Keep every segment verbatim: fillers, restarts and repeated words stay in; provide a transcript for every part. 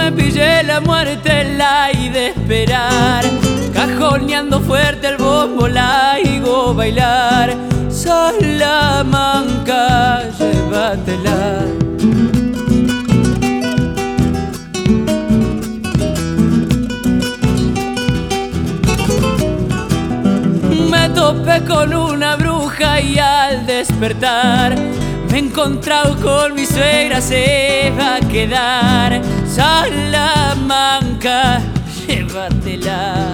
me pillé la muerte, la y de esperar, cajoneando fuerte el bombo, la higo bailar. Salamanca, llévatela. Me topé con una bruja y al despertar me he encontrado con mi suegra, se va a quedar. Salamanca, llévatela.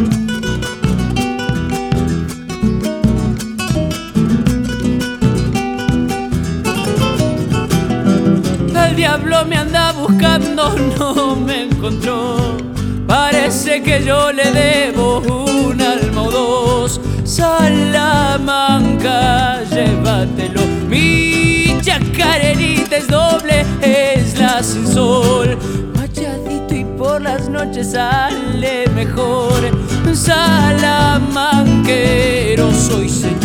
El diablo me anda buscando, no me encontró. Parece que yo le debo un alma o dos. Salamanca, llévatelo. Mi chacarerita es doble, es la sin sol. Machadito y por las noches sale mejor. Salamanquero soy, señor.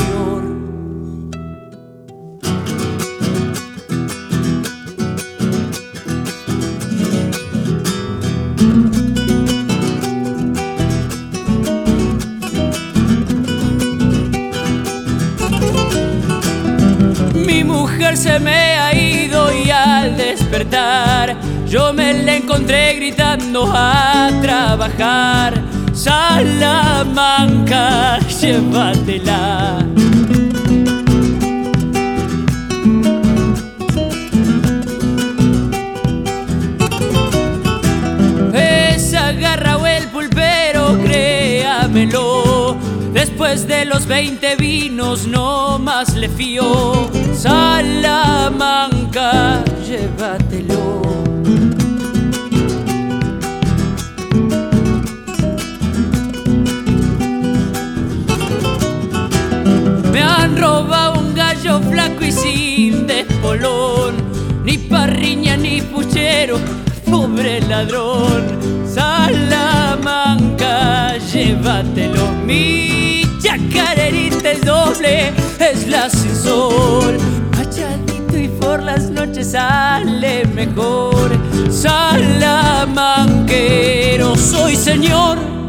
Mi mujer se me ha ido y al despertar yo me la encontré gritando a trabajar. Salamanca, llévatela. Esa garra o el pulpero, créamelo, después de los veinte vinos no más le fío. Salamanca, llévatelo. Me han robado un gallo flaco y sin despolón, ni parriña ni puchero, pobre ladrón. Salamanca, llévatelo. Mi chacarerita es doble, es la sin sol. Machadito y por las noches sale mejor. Salamanquero soy, señor.